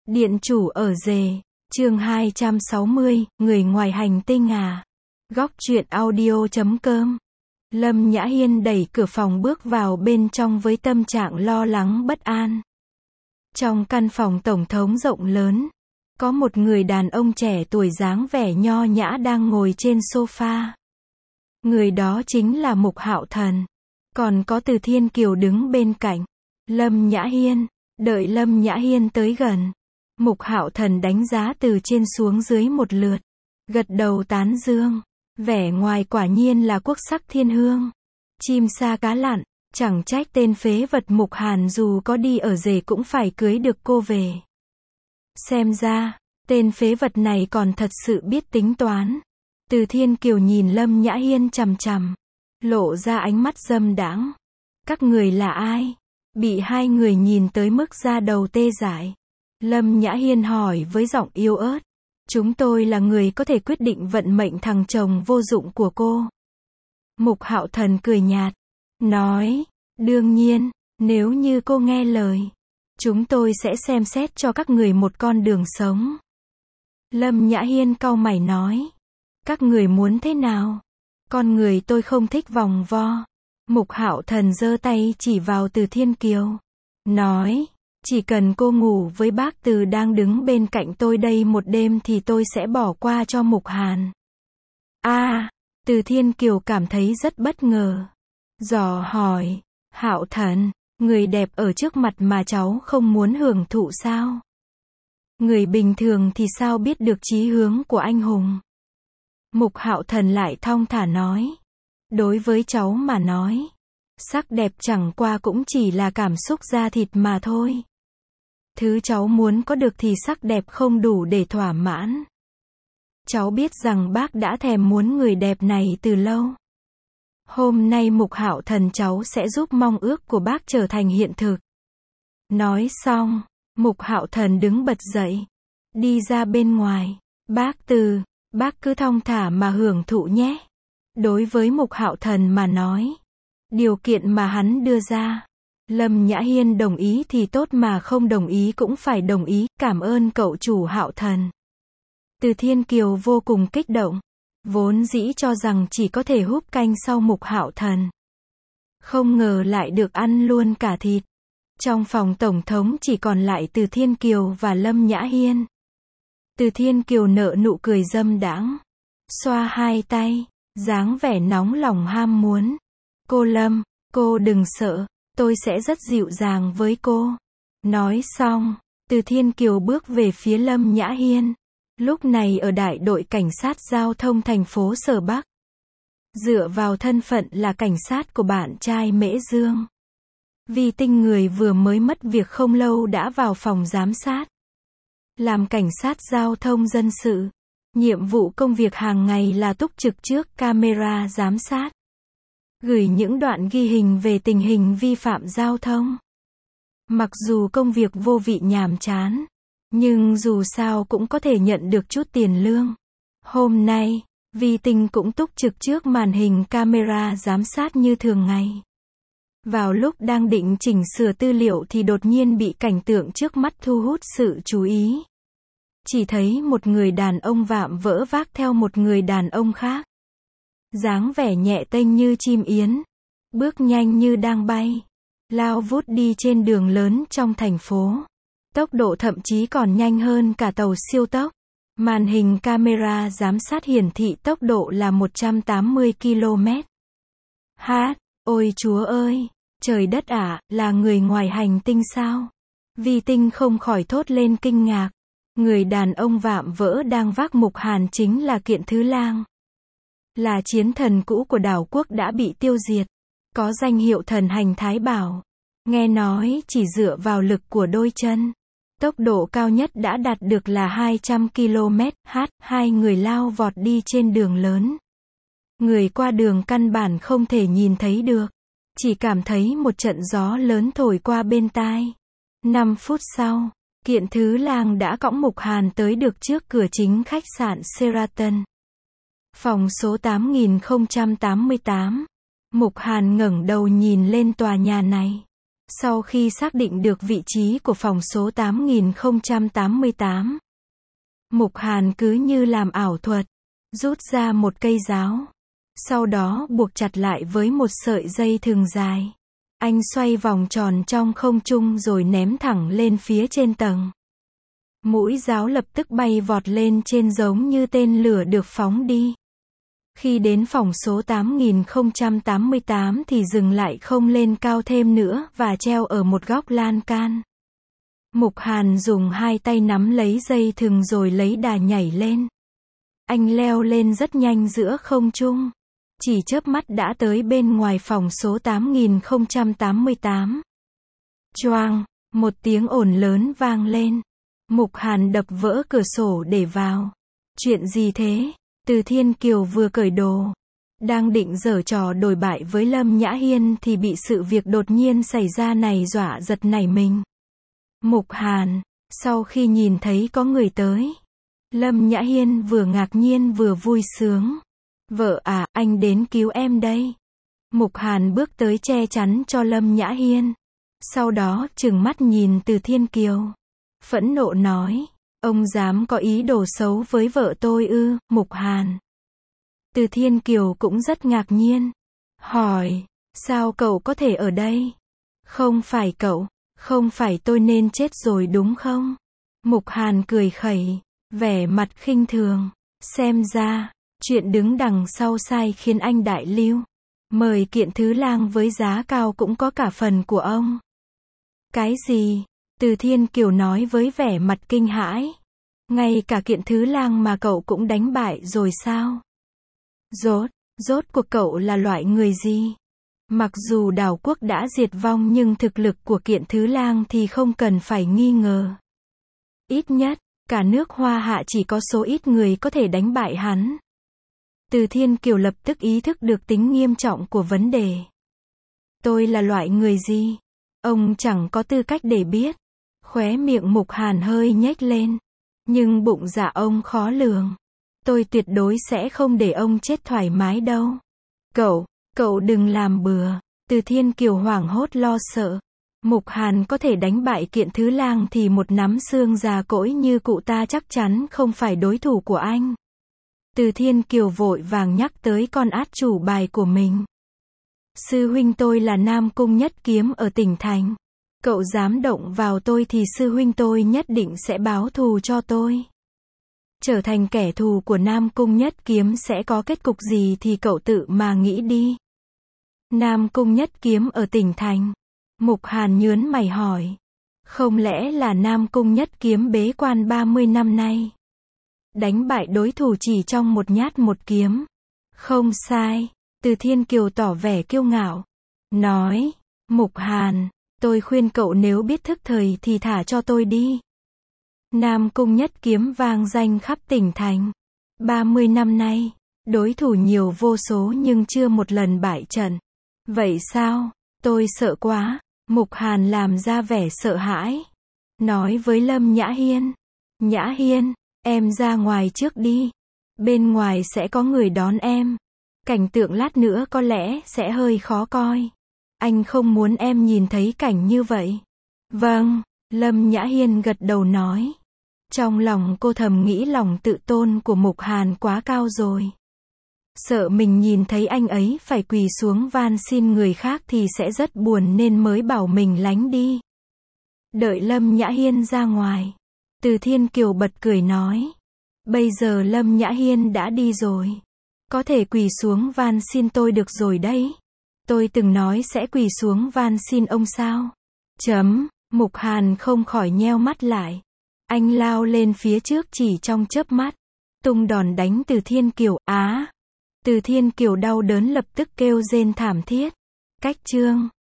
Điện chủ ở rể, chương 260, người ngoài hành tinh à. Góc truyện audio.com. Lâm Nhã Hiên đẩy cửa phòng bước vào bên trong với tâm trạng lo lắng bất an. Trong căn phòng tổng thống rộng lớn, có một người đàn ông trẻ tuổi dáng vẻ nho nhã đang ngồi trên sofa. Người đó chính là Mục Hạo Thần. Còn có Từ Thiên Kiều đứng bên cạnh Lâm Nhã Hiên. Đợi Lâm Nhã Hiên tới gần, Mục Hạo Thần đánh giá từ trên xuống dưới một lượt, gật đầu tán dương. Vẻ ngoài quả nhiên là quốc sắc thiên hương, chim sa cá lặn, chẳng trách tên phế vật Mục Hàn dù có đi ở rể cũng phải cưới được cô về. Xem ra, tên phế vật này còn thật sự biết tính toán. Từ Thiên Kiều nhìn Lâm Nhã Hiên chằm chằm, lộ ra ánh mắt dâm đãng. Các người là ai? Bị hai người nhìn tới mức da đầu tê dại. Lâm Nhã Hiên hỏi với giọng yếu ớt. Chúng tôi là người có thể quyết định vận mệnh thằng chồng vô dụng của cô. Mục Hạo Thần cười nhạt, nói, đương nhiên, nếu như cô nghe lời, chúng tôi sẽ xem xét cho các người một con đường sống. Lâm Nhã Hiên cau mày nói, các người muốn thế nào? Con người tôi không thích vòng vo. Mục Hạo Thần giơ tay chỉ vào Từ Thiên Kiều, nói, chỉ cần cô ngủ với bác Từ đang đứng bên cạnh tôi đây một đêm thì tôi sẽ bỏ qua cho Mục Hàn. Từ Thiên Kiều cảm thấy rất bất ngờ. Dò hỏi, Hạo Thần, người đẹp ở trước mặt mà cháu không muốn hưởng thụ sao? Người bình thường thì sao biết được chí hướng của anh hùng? Mục Hạo Thần lại thong thả nói, đối với cháu mà nói, sắc đẹp chẳng qua cũng chỉ là cảm xúc da thịt mà thôi. Thứ cháu muốn có được thì sắc đẹp không đủ để thỏa mãn. Cháu biết rằng bác đã thèm muốn người đẹp này từ lâu. Hôm nay Mục Hạo Thần cháu sẽ giúp mong ước của bác trở thành hiện thực. Nói xong, Mục Hạo Thần đứng bật dậy, đi ra bên ngoài. Bác Từ, bác cứ thong thả mà hưởng thụ nhé. Đối với Mục Hạo Thần mà nói, điều kiện mà hắn đưa ra, Lâm Nhã Hiên đồng ý thì tốt mà không đồng ý cũng phải đồng ý, cảm ơn cậu chủ Hạo Thần. Từ Thiên Kiều vô cùng kích động, vốn dĩ cho rằng chỉ có thể húp canh sau Mục Hạo Thần. Không ngờ lại được ăn luôn cả thịt. Trong phòng tổng thống chỉ còn lại Từ Thiên Kiều và Lâm Nhã Hiên. Từ Thiên Kiều nở nụ cười dâm đãng, xoa hai tay, dáng vẻ nóng lòng ham muốn. Cô Lâm, cô đừng sợ, tôi sẽ rất dịu dàng với cô. Nói xong, Từ Thiên Kiều bước về phía Lâm Nhã Hiên. Lúc này ở đại đội cảnh sát giao thông thành phố Sở Bắc. Dựa vào thân phận là cảnh sát của bạn trai Mễ Dương, Vi Tinh người vừa mới mất việc không lâu đã vào phòng giám sát. Làm cảnh sát giao thông dân sự, nhiệm vụ công việc hàng ngày là túc trực trước camera giám sát, gửi những đoạn ghi hình về tình hình vi phạm giao thông. Mặc dù công việc vô vị nhàm chán, nhưng dù sao cũng có thể nhận được chút tiền lương. Hôm nay, Vi Tinh cũng túc trực trước màn hình camera giám sát như thường ngày. Vào lúc đang định chỉnh sửa tư liệu thì đột nhiên bị cảnh tượng trước mắt thu hút sự chú ý. Chỉ thấy một người đàn ông vạm vỡ vác theo một người đàn ông khác. Dáng vẻ nhẹ tênh như chim yến, bước nhanh như đang bay, lao vút đi trên đường lớn trong thành phố. Tốc độ thậm chí còn nhanh hơn cả tàu siêu tốc. Màn hình camera giám sát hiển thị tốc độ là 180 km/h. Ôi chúa ơi, trời đất ạ, là người ngoài hành tinh sao? Vi Tinh không khỏi thốt lên kinh ngạc. Người đàn ông vạm vỡ đang vác Mục Hàn chính là Kiện Thứ Lang. Là chiến thần cũ của đảo quốc đã bị tiêu diệt. Có danh hiệu thần hành Thái Bảo. Nghe nói chỉ dựa vào lực của đôi chân, tốc độ cao nhất đã đạt được là 200 km/h. Hai người lao vọt đi trên đường lớn. Người qua đường căn bản không thể nhìn thấy được. Chỉ cảm thấy một trận gió lớn thổi qua bên tai. 5 phút sau, Kiện Thứ Lang đã cõng Mục Hàn tới được trước cửa chính khách sạn Sheraton. Phòng số 8088. Mục Hàn ngẩng đầu nhìn lên tòa nhà này. Sau khi xác định được vị trí của phòng số 8088, Mục Hàn cứ như làm ảo thuật, rút ra một cây giáo. Sau đó buộc chặt lại với một sợi dây thừng dài. Anh xoay vòng tròn trong không trung rồi ném thẳng lên phía trên tầng. Mũi giáo lập tức bay vọt lên trên giống như tên lửa được phóng đi. Khi đến phòng số 8088 thì dừng lại không lên cao thêm nữa và treo ở một góc lan can. Mục Hàn dùng hai tay nắm lấy dây thừng rồi lấy đà nhảy lên. Anh leo lên rất nhanh giữa không trung. Chỉ chớp mắt đã tới bên ngoài phòng số 8088. Choang, một tiếng ồn lớn vang lên. Mục Hàn đập vỡ cửa sổ để vào. Chuyện gì thế? Từ Thiên Kiều vừa cởi đồ. Đang định giở trò đổi bại với Lâm Nhã Hiên thì bị sự việc đột nhiên xảy ra này dọa giật nảy mình. Mục Hàn, sau khi nhìn thấy có người tới, Lâm Nhã Hiên vừa ngạc nhiên vừa vui sướng. Vợ à, anh đến cứu em đây. Mục Hàn bước tới che chắn cho Lâm Nhã Hiên. Sau đó trừng mắt nhìn Từ Thiên Kiều. Phẫn nộ nói, ông dám có ý đồ xấu với vợ tôi ư? Mục Hàn. Từ Thiên Kiều cũng rất ngạc nhiên. Hỏi, sao cậu có thể ở đây? Không phải cậu, không phải tôi nên chết rồi đúng không? Mục Hàn cười khẩy, vẻ mặt khinh thường. Xem ra, chuyện đứng đằng sau sai khiến anh đại lưu. Mời Kiện Thứ Lang với giá cao cũng có cả phần của ông. Cái gì? Từ Thiên Kiều nói với vẻ mặt kinh hãi. Ngay cả Kiện Thứ Lang mà cậu cũng đánh bại rồi sao? Rốt cuộc cậu là loại người gì? Mặc dù đảo quốc đã diệt vong nhưng thực lực của Kiện Thứ Lang thì không cần phải nghi ngờ. Ít nhất, cả nước Hoa Hạ chỉ có số ít người có thể đánh bại hắn. Từ Thiên Kiều lập tức ý thức được tính nghiêm trọng của vấn đề. Tôi là loại người gì? Ông chẳng có tư cách để biết. Khóe miệng Mục Hàn hơi nhếch lên. Nhưng bụng dạ ông khó lường. Tôi tuyệt đối sẽ không để ông chết thoải mái đâu. Cậu đừng làm bừa. Từ Thiên Kiều hoảng hốt lo sợ. Mục Hàn có thể đánh bại Kiện Thứ Lang thì một nắm xương già cỗi như cụ ta chắc chắn không phải đối thủ của anh. Từ Thiên Kiều vội vàng nhắc tới con át chủ bài của mình. Sư huynh tôi là Nam Cung Nhất Kiếm ở tỉnh thành. Cậu dám động vào tôi thì sư huynh tôi nhất định sẽ báo thù cho tôi. Trở thành kẻ thù của Nam Cung Nhất Kiếm sẽ có kết cục gì thì cậu tự mà nghĩ đi. Nam Cung Nhất Kiếm ở tỉnh thành. Mục Hàn nhớn mày hỏi. Không lẽ là Nam Cung Nhất Kiếm bế quan 30 năm nay? Đánh bại đối thủ chỉ trong một nhát một kiếm. Không sai. Từ Thiên Kiều tỏ vẻ kiêu ngạo. Nói, Mục Hàn, tôi khuyên cậu nếu biết thức thời thì thả cho tôi đi. Nam Cung Nhất Kiếm vang danh khắp tỉnh thành. 30 năm nay, đối thủ nhiều vô số nhưng chưa một lần bại trận. Vậy sao? Tôi sợ quá. Mục Hàn làm ra vẻ sợ hãi. Nói với Lâm Nhã Hiên. Nhã Hiên, em ra ngoài trước đi. Bên ngoài sẽ có người đón em. Cảnh tượng lát nữa có lẽ sẽ hơi khó coi. Anh không muốn em nhìn thấy cảnh như vậy. Vâng, Lâm Nhã Hiên gật đầu nói. Trong lòng cô thầm nghĩ lòng tự tôn của Mục Hàn quá cao rồi. Sợ mình nhìn thấy anh ấy phải quỳ xuống van xin người khác thì sẽ rất buồn nên mới bảo mình lánh đi. Đợi Lâm Nhã Hiên ra ngoài. Từ Thiên Kiều bật cười nói. Bây giờ Lâm Nhã Hiên đã đi rồi. Có thể quỳ xuống van xin tôi được rồi đấy. Tôi từng nói sẽ quỳ xuống van xin ông sao? Mục Hàn không khỏi nheo mắt lại. Anh lao lên phía trước chỉ trong chớp mắt. Tung đòn đánh Từ Thiên Kiều. Từ Thiên Kiều đau đớn lập tức kêu rên thảm thiết. Cách chương